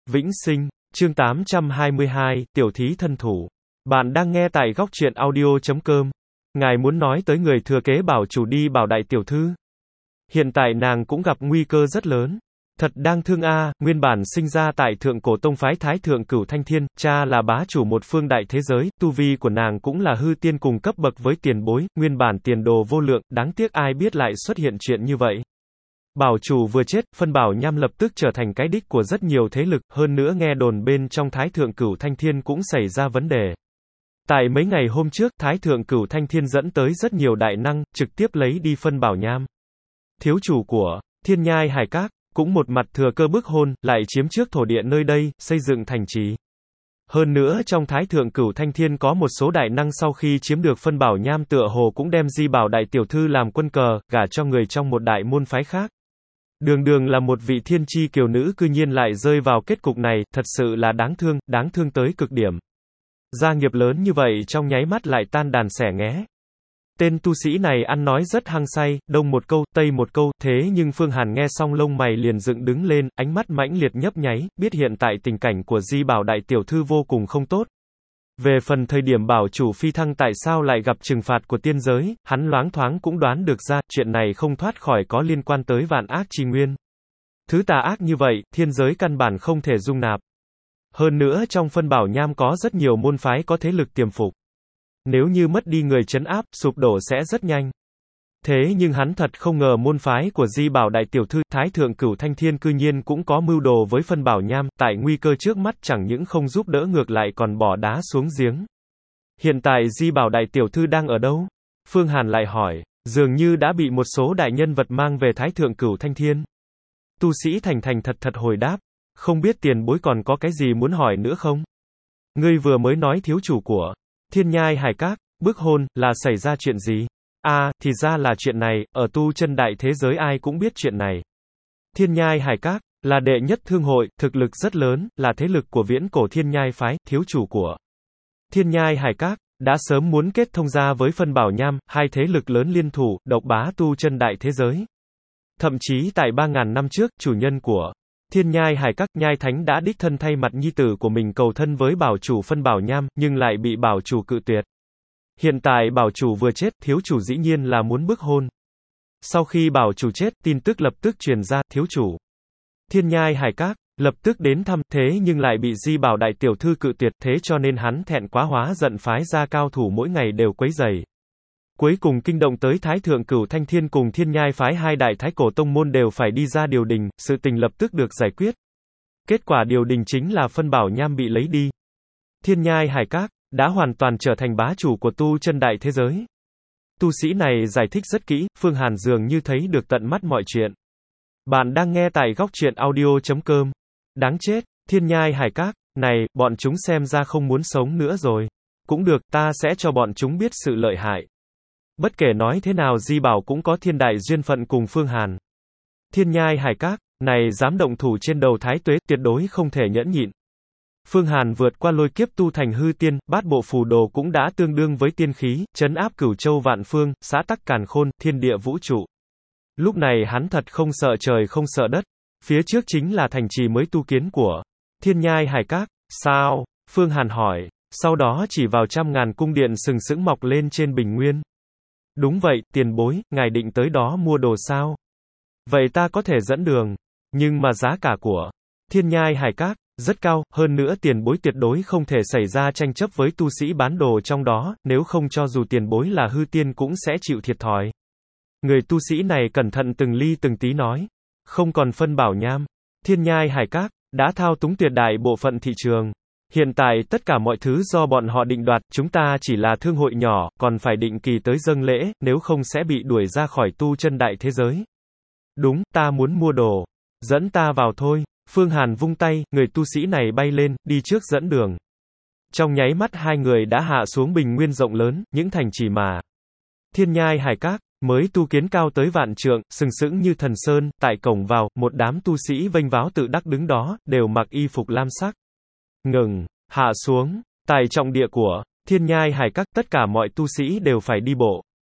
Vĩnh Sinh, chương 822, Tiểu thí thân thủ. Bạn đang nghe tại góc truyện audio.com. Ngài muốn nói tới người thừa kế bảo chủ đi bảo đại tiểu thư. Hiện tại nàng cũng gặp nguy cơ rất lớn. Thật đáng thương a, nguyên bản sinh ra tại thượng cổ tông phái Thái Thượng Cửu Thanh Thiên, cha là bá chủ một phương đại thế giới, tu vi của nàng cũng là hư tiên cùng cấp bậc với tiền bối, nguyên bản tiền đồ vô lượng, đáng tiếc ai biết lại xuất hiện chuyện như vậy. Bảo chủ vừa chết, phân bảo nham lập tức trở thành cái đích của rất nhiều thế lực, hơn nữa nghe đồn bên trong Thái Thượng Cửu Thanh Thiên cũng xảy ra vấn đề. Tại mấy ngày hôm trước, Thái Thượng Cửu Thanh Thiên dẫn tới rất nhiều đại năng, trực tiếp lấy đi phân bảo nham. Thiếu chủ của Thiên Nhai Hải Các, cũng một mặt thừa cơ bức hôn, lại chiếm trước thổ địa nơi đây, xây dựng thành trì. Hơn nữa trong Thái Thượng Cửu Thanh Thiên có một số đại năng sau khi chiếm được phân bảo nham tựa hồ cũng đem di bảo đại tiểu thư làm quân cờ, gả cho người trong một đại môn phái khác. Đường đường là một vị thiên chi kiều nữ cư nhiên lại rơi vào kết cục này, thật sự là đáng thương tới cực điểm. Gia nghiệp lớn như vậy trong nháy mắt lại tan đàn xẻ nghé. Tên tu sĩ này ăn nói rất hăng say, đông một câu, tây một câu, thế nhưng Phương Hàn nghe xong lông mày liền dựng đứng lên, ánh mắt mãnh liệt nhấp nháy, biết hiện tại tình cảnh của di bảo đại tiểu thư vô cùng không tốt. Về phần thời điểm bảo chủ phi thăng tại sao lại gặp trừng phạt của tiên giới, hắn loáng thoáng cũng đoán được ra, chuyện này không thoát khỏi có liên quan tới vạn ác chi nguyên. Thứ tà ác như vậy, thiên giới căn bản không thể dung nạp. Hơn nữa trong phân bảo nham có rất nhiều môn phái có thế lực tiềm phục. Nếu như mất đi người trấn áp, sụp đổ sẽ rất nhanh. Thế nhưng hắn thật không ngờ môn phái của di bảo đại tiểu thư, Thái Thượng Cửu Thanh Thiên cư nhiên cũng có mưu đồ với phân bảo nham, tại nguy cơ trước mắt chẳng những không giúp đỡ ngược lại còn bỏ đá xuống giếng. Hiện tại di bảo đại tiểu thư đang ở đâu? Phương Hàn lại hỏi, dường như đã bị một số đại nhân vật mang về Thái Thượng Cửu Thanh Thiên. Tu sĩ thành thành thật hồi đáp, không biết tiền bối còn có cái gì muốn hỏi nữa không? Ngươi vừa mới nói thiếu chủ của Thiên Nhai Hải Các, bức hôn, là xảy ra chuyện gì? Thì ra là chuyện này, ở tu chân đại thế giới ai cũng biết chuyện này. Thiên Nhai Hải Các, là đệ nhất thương hội, thực lực rất lớn, là thế lực của viễn cổ Thiên Nhai phái, thiếu chủ của Thiên Nhai Hải Các, đã sớm muốn kết thông gia với phân bảo nham, hai thế lực lớn liên thủ, độc bá tu chân đại thế giới. Thậm chí tại 3.000 năm trước, chủ nhân của Thiên Nhai Hải Các, Nhai Thánh đã đích thân thay mặt nhi tử của mình cầu thân với bảo chủ phân bảo nham, nhưng lại bị bảo chủ cự tuyệt. Hiện tại bảo chủ vừa chết, thiếu chủ dĩ nhiên là muốn bức hôn. Sau khi bảo chủ chết, tin tức lập tức truyền ra, thiếu chủ Thiên Nhai Hải Các, lập tức đến thăm, thế nhưng lại bị di bảo đại tiểu thư cự tuyệt, thế cho nên hắn thẹn quá hóa giận phái ra cao thủ mỗi ngày đều quấy rầy. Cuối cùng kinh động tới Thái Thượng Cửu Thanh Thiên cùng Thiên Nhai phái hai đại thái cổ tông môn đều phải đi ra điều đình, sự tình lập tức được giải quyết. Kết quả điều đình chính là phân bảo nham bị lấy đi. Thiên Nhai Hải Các đã hoàn toàn trở thành bá chủ của tu chân đại thế giới. Tu sĩ này giải thích rất kỹ, Phương Hàn dường như thấy được tận mắt mọi chuyện. Bạn đang nghe tại góc truyện audio.com. Đáng chết, Thiên Nhai Hải Các, này, bọn chúng xem ra không muốn sống nữa rồi. Cũng được, ta sẽ cho bọn chúng biết sự lợi hại. Bất kể nói thế nào di bảo cũng có thiên đại duyên phận cùng Phương Hàn. Thiên Nhai Hải Các, này dám động thủ trên đầu Thái Tuế, tuyệt đối không thể nhẫn nhịn. Phương Hàn vượt qua lôi kiếp tu thành hư tiên, bát bộ phù đồ cũng đã tương đương với tiên khí, trấn áp cửu châu vạn phương, xã tắc càn khôn, thiên địa vũ trụ. Lúc này hắn thật không sợ trời không sợ đất. Phía trước chính là thành trì mới tu kiến của Thiên Nhai Hải Các. Sao? Phương Hàn hỏi, sau đó chỉ vào 100.000 cung điện sừng sững mọc lên trên bình nguyên. Đúng vậy, tiền bối, ngài định tới đó mua đồ sao? Vậy ta có thể dẫn đường, nhưng mà giá cả của Thiên Nhai Hải Các rất cao, hơn nữa tiền bối tuyệt đối không thể xảy ra tranh chấp với tu sĩ bán đồ trong đó, nếu không cho dù tiền bối là hư tiên cũng sẽ chịu thiệt thòi. Người tu sĩ này cẩn thận từng ly từng tí nói, không còn phân bảo nham, Thiên Nhai Hải Các đã thao túng tuyệt đại bộ phận thị trường. Hiện tại tất cả mọi thứ do bọn họ định đoạt, chúng ta chỉ là thương hội nhỏ, còn phải định kỳ tới dâng lễ, nếu không sẽ bị đuổi ra khỏi tu chân đại thế giới. Đúng, ta muốn mua đồ. Dẫn ta vào thôi. Phương Hàn vung tay, người tu sĩ này bay lên, đi trước dẫn đường. Trong nháy mắt hai người đã hạ xuống bình nguyên rộng lớn, những thành trì mà Thiên Nhai Hải Các mới tu kiến cao tới vạn trượng, sừng sững như thần sơn, tại cổng vào, một đám tu sĩ vênh váo tự đắc đứng đó, đều mặc y phục lam sắc. Ngừng, hạ xuống, tại trọng địa của Thiên Nhai Hải Các, tất cả mọi tu sĩ đều phải đi bộ.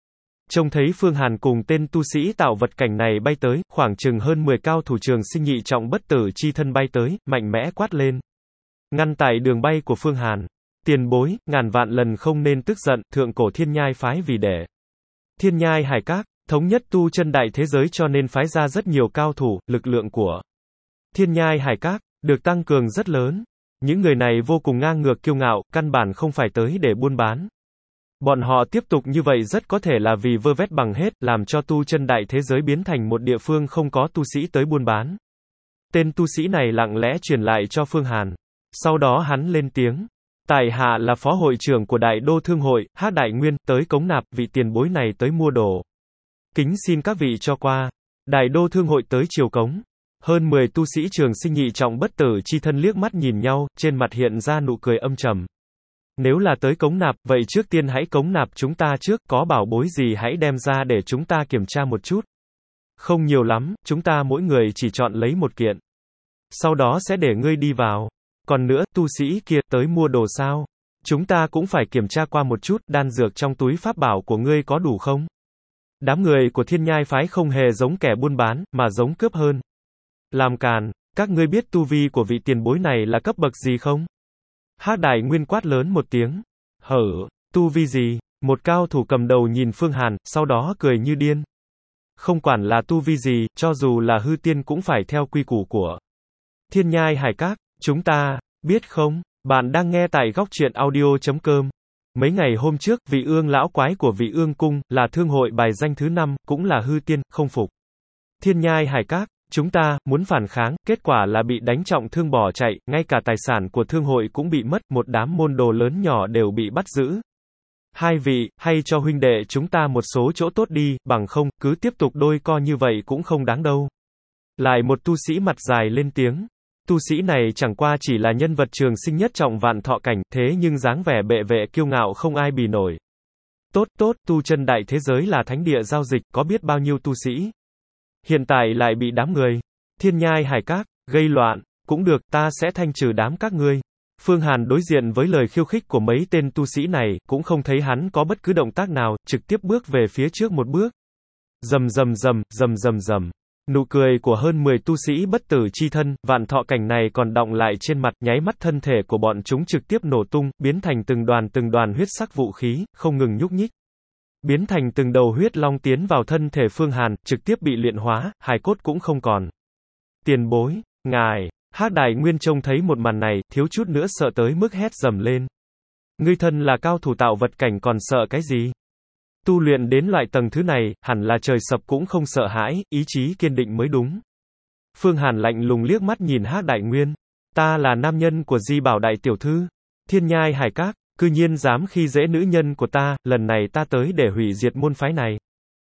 Trông thấy Phương Hàn cùng tên tu sĩ tạo vật cảnh này bay tới, khoảng chừng hơn 10 cao thủ trường sinh nhị trọng bất tử chi thân bay tới, mạnh mẽ quát lên. Ngăn tại đường bay của Phương Hàn. Tiền bối, ngàn vạn lần không nên tức giận, thượng cổ Thiên Nhai phái vì để Thiên Nhai Hải Các thống nhất tu chân đại thế giới cho nên phái ra rất nhiều cao thủ, lực lượng của Thiên Nhai Hải Các được tăng cường rất lớn. Những người này vô cùng ngang ngược kiêu ngạo, căn bản không phải tới để buôn bán. Bọn họ tiếp tục như vậy rất có thể là vì vơ vét bằng hết, làm cho tu chân đại thế giới biến thành một địa phương không có tu sĩ tới buôn bán. Tên tu sĩ này lặng lẽ truyền lại cho Phương Hàn. Sau đó hắn lên tiếng. Tại hạ là phó hội trưởng của Đại Đô Thương hội, Hắc Đại Nguyên, tới cống nạp, vị tiền bối này tới mua đồ. Kính xin các vị cho qua. Đại Đô Thương hội tới chiều cống. Hơn 10 tu sĩ trường sinh nhị trọng bất tử chi thân liếc mắt nhìn nhau, trên mặt hiện ra nụ cười âm trầm. Nếu là tới cống nạp, vậy trước tiên hãy cống nạp chúng ta trước, có bảo bối gì hãy đem ra để chúng ta kiểm tra một chút. Không nhiều lắm, chúng ta mỗi người chỉ chọn lấy một kiện. Sau đó sẽ để ngươi đi vào. Còn nữa, tu sĩ kia, tới mua đồ sao? Chúng ta cũng phải kiểm tra qua một chút, đan dược trong túi pháp bảo của ngươi có đủ không? Đám người của Thiên Nhai phái không hề giống kẻ buôn bán, mà giống cướp hơn. Làm càn, các ngươi biết tu vi của vị tiền bối này là cấp bậc gì không? Hắc Đại Nguyên quát lớn một tiếng. Hở, tu vi gì? Một cao thủ cầm đầu nhìn Phương Hàn, sau đó cười như điên. Không quản là tu vi gì, cho dù là hư tiên cũng phải theo quy củ của Thiên Nhai Hải Các. Chúng ta, biết không? Bạn đang nghe tại góc truyện audio.com. Mấy ngày hôm trước, vị ương lão quái của vị ương cung, là thương hội bài danh thứ 5, cũng là hư tiên, không phục Thiên Nhai Hải Các. Chúng ta, muốn phản kháng, kết quả là bị đánh trọng thương bỏ chạy, ngay cả tài sản của thương hội cũng bị mất, một đám môn đồ lớn nhỏ đều bị bắt giữ. Hai vị, hay cho huynh đệ chúng ta một số chỗ tốt đi, bằng không, cứ tiếp tục đôi co như vậy cũng không đáng đâu. Lại một tu sĩ mặt dài lên tiếng. Tu sĩ này chẳng qua chỉ là nhân vật trường sinh nhất trọng vạn thọ cảnh, thế nhưng dáng vẻ bệ vệ kiêu ngạo không ai bì nổi. Tốt tốt, tu chân đại thế giới là thánh địa giao dịch, có biết bao nhiêu tu sĩ. Hiện tại lại bị đám người Thiên Nhai Hải Các gây loạn, cũng được, ta sẽ thanh trừ đám các ngươi. Phương Hàn đối diện với lời khiêu khích của mấy tên tu sĩ này, cũng không thấy hắn có bất cứ động tác nào, trực tiếp bước về phía trước một bước. Rầm rầm rầm, rầm rầm rầm. Nụ cười của hơn 10 tu sĩ bất tử chi thân, vạn thọ cảnh này còn đọng lại trên mặt, nháy mắt thân thể của bọn chúng trực tiếp nổ tung, biến thành từng đoàn huyết sắc vũ khí, không ngừng nhúc nhích. Biến thành từng đầu huyết long tiến vào thân thể Phương Hàn, trực tiếp bị luyện hóa, hài cốt cũng không còn. Tiền bối, ngài, Hắc Đại Nguyên trông thấy một màn này, thiếu chút nữa sợ tới mức hét dầm lên. Ngươi thân là cao thủ tạo vật cảnh còn sợ cái gì? Tu luyện đến loại tầng thứ này, hẳn là trời sập cũng không sợ hãi, ý chí kiên định mới đúng. Phương Hàn lạnh lùng liếc mắt nhìn Hắc Đại Nguyên. Ta là nam nhân của Di Bảo đại tiểu thư. Thiên Nhai Hải Các. Cư nhiên dám khi dễ nữ nhân của ta, lần này ta tới để hủy diệt môn phái này.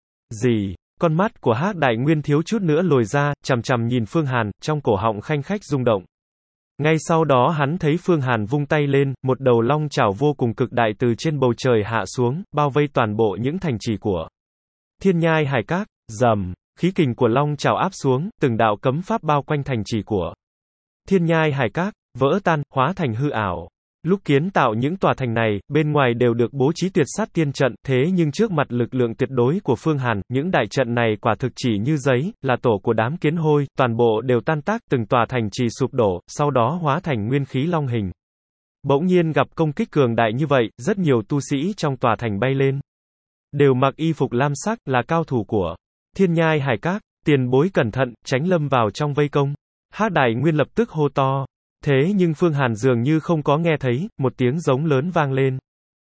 Gì? Con mắt của Hắc Đại Nguyên thiếu chút nữa lồi ra, chằm chằm nhìn Phương Hàn, trong cổ họng khanh khách rung động. Ngay sau đó hắn thấy Phương Hàn vung tay lên, một đầu long chảo vô cùng cực đại từ trên bầu trời hạ xuống, bao vây toàn bộ những thành trì của Thiên Nhai Hải Các. Rầm, khí kình của long chảo áp xuống, từng đạo cấm pháp bao quanh thành trì của Thiên Nhai Hải Các, vỡ tan, hóa thành hư ảo. Lúc kiến tạo những tòa thành này, bên ngoài đều được bố trí tuyệt sát tiên trận, thế nhưng trước mặt lực lượng tuyệt đối của Phương Hàn, những đại trận này quả thực chỉ như giấy, là tổ của đám kiến hôi, toàn bộ đều tan tác, từng tòa thành trì sụp đổ, sau đó hóa thành nguyên khí long hình. Bỗng nhiên gặp công kích cường đại như vậy, rất nhiều tu sĩ trong tòa thành bay lên. Đều mặc y phục lam sắc, là cao thủ của Thiên Nhai Hải Các. Tiền bối cẩn thận, tránh lâm vào trong vây công. Hắc Đại Nguyên lập tức hô to. Thế nhưng Phương Hàn dường như không có nghe thấy, một tiếng giống lớn vang lên.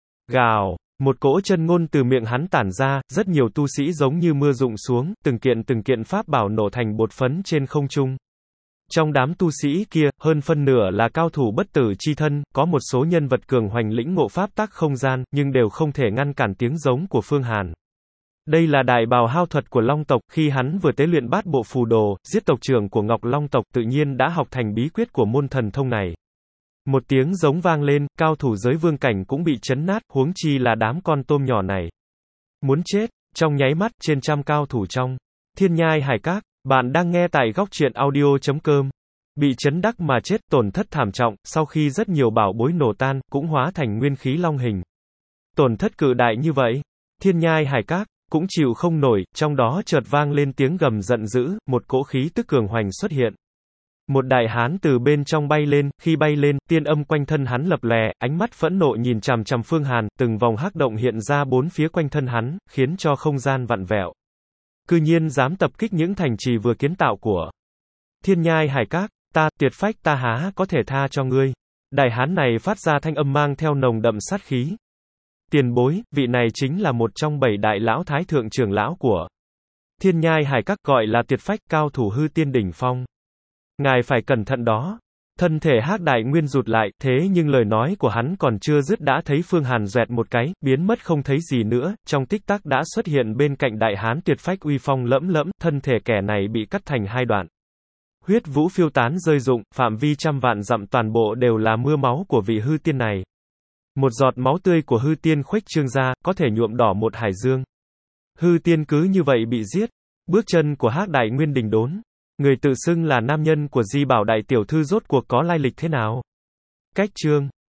Gào, một cỗ chân ngôn từ miệng hắn tản ra, rất nhiều tu sĩ giống như mưa rụng xuống, từng kiện pháp bảo nổ thành bột phấn trên không trung. Trong đám tu sĩ kia, hơn phân nửa là cao thủ bất tử chi thân, có một số nhân vật cường hoành lĩnh ngộ pháp tắc không gian, nhưng đều không thể ngăn cản tiếng giống của Phương Hàn. Đây là đại bào hao thuật của Long tộc, khi hắn vừa tế luyện bát bộ phù đồ, giết tộc trưởng của Ngọc Long tộc, tự nhiên đã học thành bí quyết của môn thần thông này. Một tiếng giống vang lên, cao thủ giới vương cảnh cũng bị chấn nát, huống chi là đám con tôm nhỏ này. Muốn chết, trong nháy mắt, trên trăm cao thủ trong Thiên Nhai Hải Các. Bạn đang nghe tại góc truyện audio.com. Bị chấn đắc mà chết, tổn thất thảm trọng, sau khi rất nhiều bảo bối nổ tan, cũng hóa thành nguyên khí long hình. Tổn thất cự đại như vậy. Thiên Nhai Hải Các. cũng chịu không nổi, trong đó chợt vang lên tiếng gầm giận dữ, một cỗ khí tức cường hoành xuất hiện. Một đại hán từ bên trong bay lên, khi bay lên, tiên âm quanh thân hắn lập lòe, ánh mắt phẫn nộ nhìn chằm chằm Phương Hàn, từng vòng hắc động hiện ra bốn phía quanh thân hắn, khiến cho không gian vặn vẹo. Cư nhiên dám tập kích những thành trì vừa kiến tạo của Thiên Nhai Hải Các, ta, Tuyệt Phách ta há có thể tha cho ngươi. Đại hán này phát ra thanh âm mang theo nồng đậm sát khí. Tiền bối, vị này chính là một trong 7 đại lão thái thượng trưởng lão của Thiên Nhai Hải Các, gọi là Tuyệt Phách, cao thủ hư tiên đỉnh phong. Ngài phải cẩn thận đó. Thân thể Hắc Đại Nguyên rụt lại, thế nhưng lời nói của hắn còn chưa dứt đã thấy Phương Hàn doẹt một cái, biến mất không thấy gì nữa, trong tích tắc đã xuất hiện bên cạnh đại hán Tuyệt Phách uy phong lẫm lẫm, thân thể kẻ này bị cắt thành hai đoạn. Huyết vũ phiêu tán rơi rụng, phạm vi trăm vạn dặm toàn bộ đều là mưa máu của vị hư tiên này. Một giọt máu tươi của hư tiên khuếch trương ra, có thể nhuộm đỏ một hải dương. Hư tiên cứ như vậy bị giết. Bước chân của Hắc Đại Nguyên đình đốn. Người tự xưng là nam nhân của Di Bảo đại tiểu thư rốt cuộc có lai lịch thế nào? Cách chương